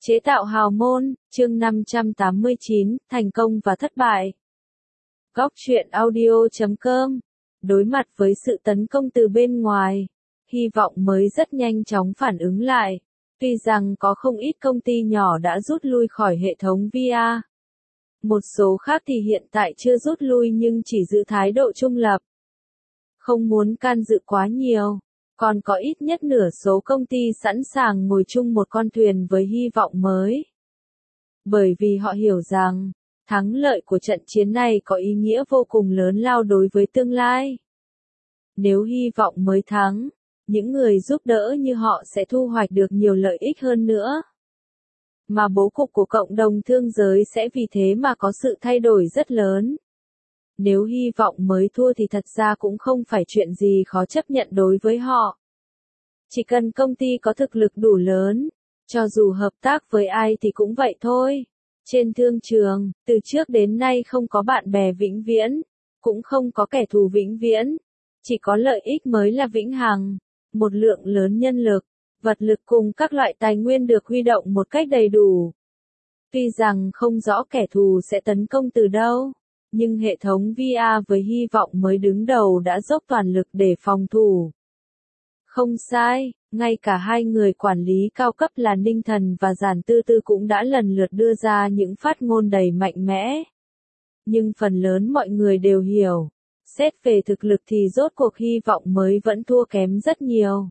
Chế tạo hào môn, chương 589, thành công và thất bại. Góc truyện audio.com. Đối mặt với sự tấn công từ bên ngoài, hy vọng mới rất nhanh chóng phản ứng lại. Tuy rằng có không ít công ty nhỏ đã rút lui khỏi hệ thống VR. Một số khác thì hiện tại chưa rút lui nhưng chỉ giữ thái độ trung lập. Không muốn can dự quá nhiều. Còn có ít nhất nửa số công ty sẵn sàng ngồi chung một con thuyền với hy vọng mới. Bởi vì họ hiểu rằng, thắng lợi của trận chiến này có ý nghĩa vô cùng lớn lao đối với tương lai. Nếu hy vọng mới thắng, những người giúp đỡ như họ sẽ thu hoạch được nhiều lợi ích hơn nữa. Mà bố cục của cộng đồng thương giới sẽ vì thế mà có sự thay đổi rất lớn. Nếu hy vọng mới thua thì thật ra cũng không phải chuyện gì khó chấp nhận đối với họ. Chỉ cần công ty có thực lực đủ lớn, cho dù hợp tác với ai thì cũng vậy thôi. Trên thương trường, từ trước đến nay không có bạn bè vĩnh viễn, cũng không có kẻ thù vĩnh viễn. Chỉ có lợi ích mới là vĩnh hằng. Một lượng lớn nhân lực, vật lực cùng các loại tài nguyên được huy động một cách đầy đủ. Tuy rằng không rõ kẻ thù sẽ tấn công từ đâu, nhưng hệ thống VR với hy vọng mới đứng đầu đã dốc toàn lực để phòng thủ. Không sai, ngay cả hai người quản lý cao cấp là Ninh Thần và Giản Tư Tư cũng đã lần lượt đưa ra những phát ngôn đầy mạnh mẽ. Nhưng phần lớn mọi người đều hiểu, xét về thực lực thì rốt cuộc hy vọng mới vẫn thua kém rất nhiều.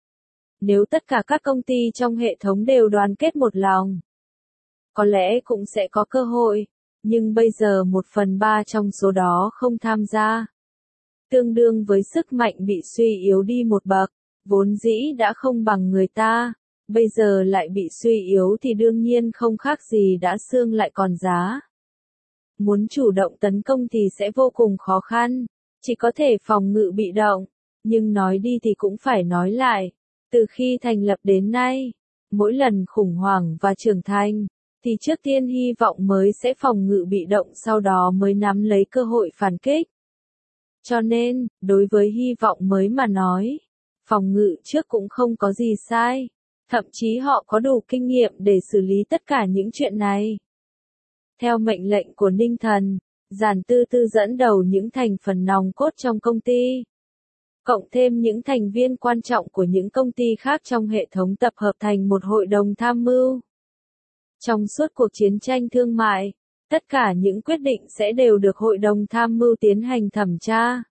Nếu tất cả các công ty trong hệ thống đều đoàn kết một lòng, có lẽ cũng sẽ có cơ hội, nhưng bây giờ 1/3 trong số đó không tham gia. Tương đương với sức mạnh bị suy yếu đi một bậc, vốn dĩ đã không bằng người ta, bây giờ lại bị suy yếu thì đương nhiên không khác gì đã xương lại còn giá. Muốn chủ động tấn công thì sẽ vô cùng khó khăn, chỉ có thể phòng ngự bị động, nhưng nói đi thì cũng phải nói lại, từ khi thành lập đến nay, mỗi lần khủng hoảng và trưởng thành, thì trước tiên hy vọng mới sẽ phòng ngự bị động sau đó mới nắm lấy cơ hội phản kích. Cho nên, đối với hy vọng mới mà nói, phòng ngự trước cũng không có gì sai, thậm chí họ có đủ kinh nghiệm để xử lý tất cả những chuyện này. Theo mệnh lệnh của Ninh Thần, Giản Tư Tư dẫn đầu những thành phần nòng cốt trong công ty, cộng thêm những thành viên quan trọng của những công ty khác trong hệ thống tập hợp thành một hội đồng tham mưu. Trong suốt cuộc chiến tranh thương mại, tất cả những quyết định sẽ đều được hội đồng tham mưu tiến hành thẩm tra,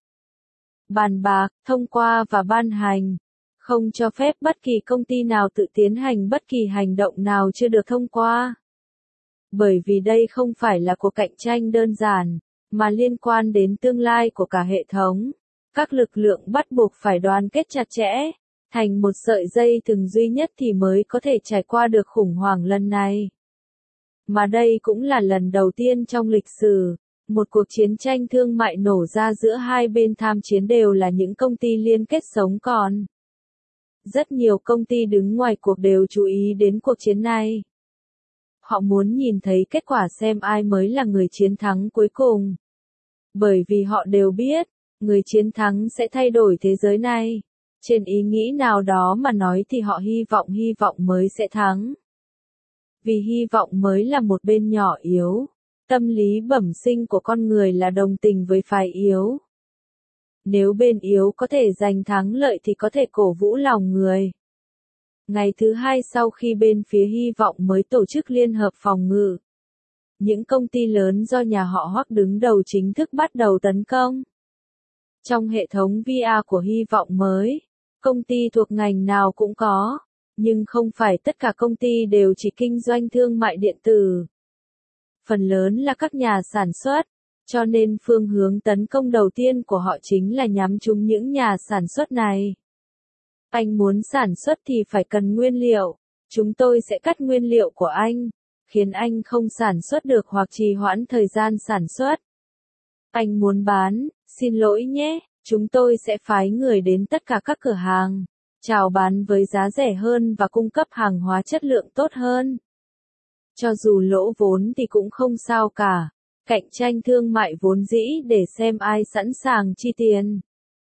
bàn bạc, thông qua và ban hành, không cho phép bất kỳ công ty nào tự tiến hành bất kỳ hành động nào chưa được thông qua. Bởi vì đây không phải là cuộc cạnh tranh đơn giản, mà liên quan đến tương lai của cả hệ thống. Các lực lượng bắt buộc phải đoàn kết chặt chẽ, thành một sợi dây thừng duy nhất thì mới có thể trải qua được khủng hoảng lần này. Mà đây cũng là lần đầu tiên trong lịch sử, một cuộc chiến tranh thương mại nổ ra giữa hai bên tham chiến đều là những công ty liên kết sống còn. Rất nhiều công ty đứng ngoài cuộc đều chú ý đến cuộc chiến này. Họ muốn nhìn thấy kết quả xem ai mới là người chiến thắng cuối cùng. Bởi vì họ đều biết, người chiến thắng sẽ thay đổi thế giới này. Trên ý nghĩ nào đó mà nói thì họ hy vọng mới sẽ thắng. Vì hy vọng mới là một bên nhỏ yếu. Tâm lý bẩm sinh của con người là đồng tình với phái yếu. Nếu bên yếu có thể giành thắng lợi thì có thể cổ vũ lòng người. Ngày thứ hai sau khi bên phía hy vọng mới tổ chức liên hợp phòng ngự, những công ty lớn do nhà họ Hoắc đứng đầu chính thức bắt đầu tấn công. Trong hệ thống VR của hy vọng mới, công ty thuộc ngành nào cũng có, nhưng không phải tất cả công ty đều chỉ kinh doanh thương mại điện tử. Phần lớn là các nhà sản xuất, cho nên phương hướng tấn công đầu tiên của họ chính là nhắm trúng những nhà sản xuất này. Anh muốn sản xuất thì phải cần nguyên liệu, chúng tôi sẽ cắt nguyên liệu của anh, khiến anh không sản xuất được hoặc trì hoãn thời gian sản xuất. Anh muốn bán, xin lỗi nhé, chúng tôi sẽ phái người đến tất cả các cửa hàng, chào bán với giá rẻ hơn và cung cấp hàng hóa chất lượng tốt hơn. Cho dù lỗ vốn thì cũng không sao cả, cạnh tranh thương mại vốn dĩ để xem ai sẵn sàng chi tiền.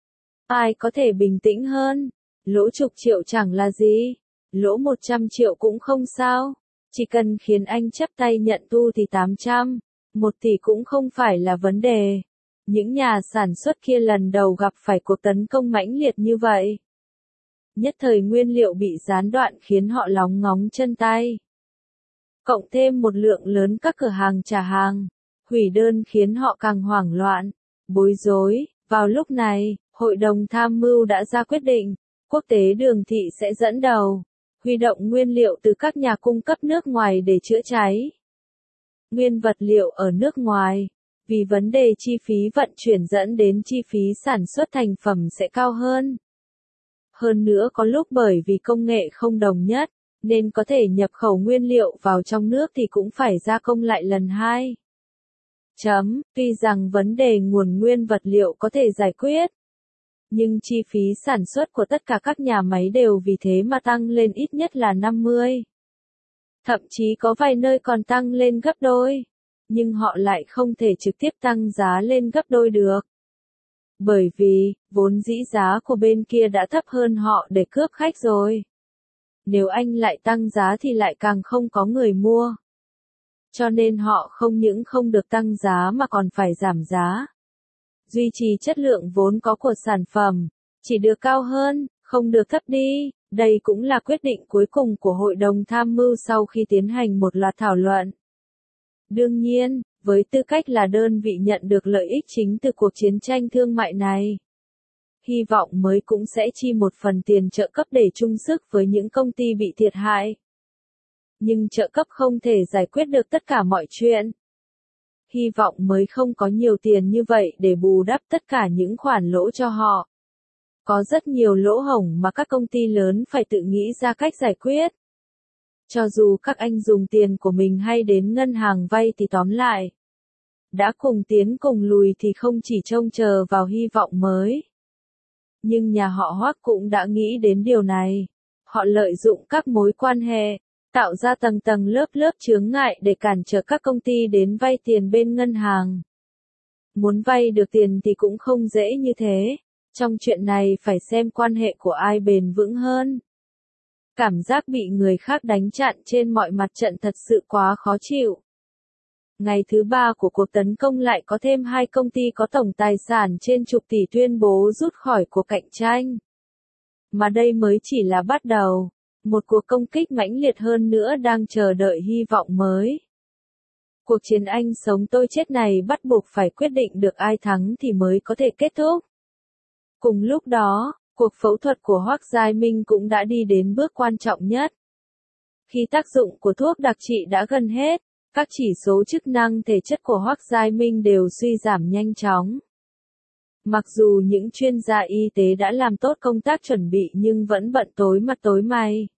Ai có thể bình tĩnh hơn, lỗ chục triệu chẳng là gì, lỗ 100 triệu cũng không sao, Chỉ cần khiến anh chấp tay nhận tu thì 800, 1 tỷ cũng không phải là vấn đề. Những nhà sản xuất kia lần đầu gặp phải cuộc tấn công mãnh liệt như vậy. Nhất thời nguyên liệu bị gián đoạn khiến họ lóng ngóng chân tay. Cộng thêm một lượng lớn các cửa hàng trả hàng, hủy đơn khiến họ càng hoảng loạn, bối rối. Vào lúc này, Hội đồng Tham mưu đã ra quyết định, Quốc tế Đường Thị sẽ dẫn đầu, huy động nguyên liệu từ các nhà cung cấp nước ngoài để chữa cháy. Nguyên vật liệu ở nước ngoài, vì vấn đề chi phí vận chuyển dẫn đến chi phí sản xuất thành phẩm sẽ cao hơn. Hơn nữa có lúc bởi vì công nghệ không đồng nhất, nên có thể nhập khẩu nguyên liệu vào trong nước thì cũng phải gia công lại lần hai. Tuy rằng vấn đề nguồn nguyên vật liệu có thể giải quyết, nhưng chi phí sản xuất của tất cả các nhà máy đều vì thế mà tăng lên ít nhất là 50. Thậm chí có vài nơi còn tăng lên gấp đôi, nhưng họ lại không thể trực tiếp tăng giá lên gấp đôi được. Bởi vì, vốn dĩ giá của bên kia đã thấp hơn họ để cướp khách rồi. Nếu anh lại tăng giá thì lại càng không có người mua. Cho nên họ không những không được tăng giá mà còn phải giảm giá. Duy trì chất lượng vốn có của sản phẩm, chỉ được cao hơn, không được thấp đi. Đây cũng là quyết định cuối cùng của Hội đồng Tham mưu sau khi tiến hành một loạt thảo luận. Đương nhiên, với tư cách là đơn vị nhận được lợi ích chính từ cuộc chiến tranh thương mại này, Hy vọng mới cũng sẽ chi một phần tiền trợ cấp để chung sức với những công ty bị thiệt hại. Nhưng trợ cấp không thể giải quyết được tất cả mọi chuyện. Hy vọng mới không có nhiều tiền như vậy để bù đắp tất cả những khoản lỗ cho họ. Có rất nhiều lỗ hổng mà các công ty lớn phải tự nghĩ ra cách giải quyết. Cho dù các anh dùng tiền của mình hay đến ngân hàng vay thì tóm lại, đã cùng tiến cùng lùi thì không chỉ trông chờ vào hy vọng mới. Nhưng nhà họ Hoắc cũng đã nghĩ đến điều này. Họ lợi dụng các mối quan hệ, tạo ra tầng tầng lớp lớp chướng ngại để cản trở các công ty đến vay tiền bên ngân hàng. Muốn vay được tiền thì cũng không dễ như thế. Trong chuyện này phải xem quan hệ của ai bền vững hơn. Cảm giác bị người khác đánh chặn trên mọi mặt trận thật sự quá khó chịu. Ngày thứ 3 của cuộc tấn công lại có thêm 2 công ty có tổng tài sản trên chục tỷ tuyên bố rút khỏi cuộc cạnh tranh. Mà đây mới chỉ là bắt đầu, một cuộc công kích mãnh liệt hơn nữa đang chờ đợi hy vọng mới. Cuộc chiến anh sống tôi chết này bắt buộc phải quyết định được ai thắng thì mới có thể kết thúc. Cùng lúc đó, cuộc phẫu thuật của Hoắc Giai Minh cũng đã đi đến bước quan trọng nhất. Khi tác dụng của thuốc đặc trị đã gần hết, các chỉ số chức năng thể chất của Hoắc Giai Minh đều suy giảm nhanh chóng. Mặc dù những chuyên gia y tế đã làm tốt công tác chuẩn bị nhưng vẫn bận tối mặt tối mày.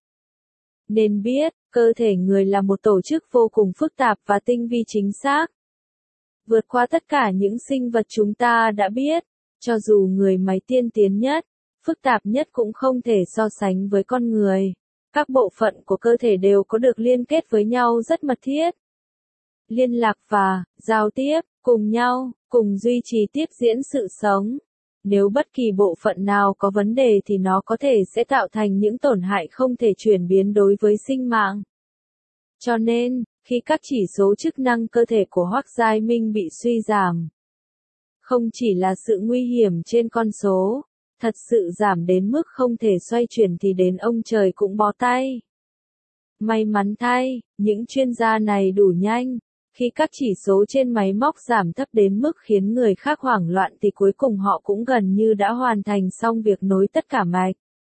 Nên biết, cơ thể người là một tổ chức vô cùng phức tạp và tinh vi chính xác. Vượt qua tất cả những sinh vật chúng ta đã biết, cho dù người máy tiên tiến nhất, phức tạp nhất cũng không thể so sánh với con người. Các bộ phận của cơ thể đều có được liên kết với nhau rất mật thiết. Liên lạc và giao tiếp cùng nhau, cùng duy trì tiếp diễn sự sống. Nếu bất kỳ bộ phận nào có vấn đề thì nó có thể sẽ tạo thành những tổn hại không thể chuyển biến đối với sinh mạng. Cho nên, khi các chỉ số chức năng cơ thể của Hoắc Giai Minh bị suy giảm, không chỉ là sự nguy hiểm trên con số, thật sự giảm đến mức không thể xoay chuyển thì đến ông trời cũng bó tay. May mắn thay, những chuyên gia này đủ nhanh. Khi các chỉ số trên máy móc giảm thấp đến mức khiến người khác hoảng loạn thì cuối cùng họ cũng gần như đã hoàn thành xong việc nối tất cả mạch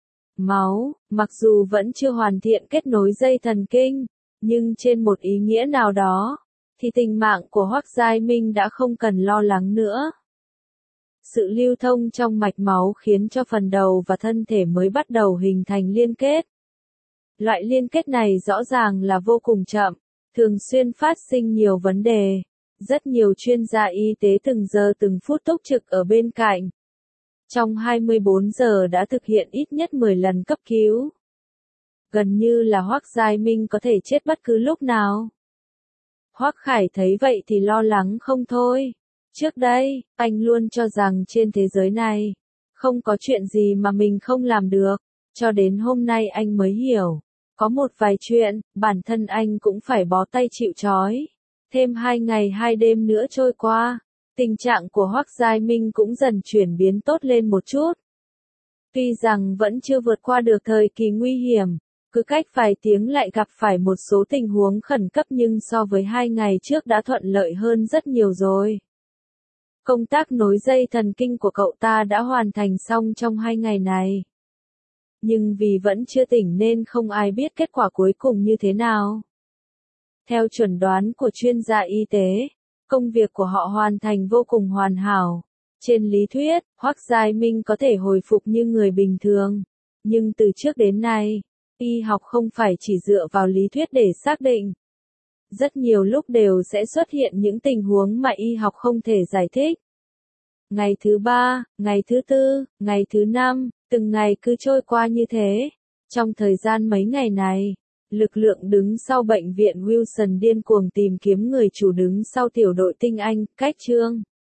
máu, mặc dù vẫn chưa hoàn thiện kết nối dây thần kinh, nhưng trên một ý nghĩa nào đó, thì tình mạng của Hoắc Giai Minh đã không cần lo lắng nữa. Sự lưu thông trong mạch máu khiến cho phần đầu và thân thể mới bắt đầu hình thành liên kết. Loại liên kết này rõ ràng là vô cùng chậm, thường xuyên phát sinh nhiều vấn đề. Rất nhiều chuyên gia y tế từng giờ từng phút túc trực ở bên cạnh. Trong 24 giờ đã thực hiện ít nhất 10 lần cấp cứu. Gần như là Hoắc Giai Minh có thể chết bất cứ lúc nào. Hoắc Khải thấy vậy thì lo lắng không thôi. Trước đây, anh luôn cho rằng trên thế giới này, không có chuyện gì mà mình không làm được. Cho đến hôm nay anh mới hiểu, Có một vài chuyện, bản thân anh cũng phải bó tay chịu trói. Thêm 2 ngày 2 đêm nữa trôi qua, tình trạng của Hoắc Giai Minh cũng dần chuyển biến tốt lên một chút. Tuy rằng vẫn chưa vượt qua được thời kỳ nguy hiểm, cứ cách vài tiếng lại gặp phải một số tình huống khẩn cấp nhưng so với 2 ngày trước đã thuận lợi hơn rất nhiều rồi. Công tác nối dây thần kinh của cậu ta đã hoàn thành xong trong 2 ngày này. Nhưng vì vẫn chưa tỉnh nên không ai biết kết quả cuối cùng như thế nào. Theo chuẩn đoán của chuyên gia y tế, công việc của họ hoàn thành vô cùng hoàn hảo. Trên lý thuyết, Hoắc Giai Minh có thể hồi phục như người bình thường. Nhưng từ trước đến nay, y học không phải chỉ dựa vào lý thuyết để xác định. Rất nhiều lúc đều sẽ xuất hiện những tình huống mà y học không thể giải thích. Ngày thứ 3, ngày thứ 4, ngày thứ 5, từng ngày cứ trôi qua như thế. Trong thời gian mấy ngày này, lực lượng đứng sau bệnh viện Wilson điên cuồng tìm kiếm người chủ đứng sau tiểu đội tinh Anh, cách Trương.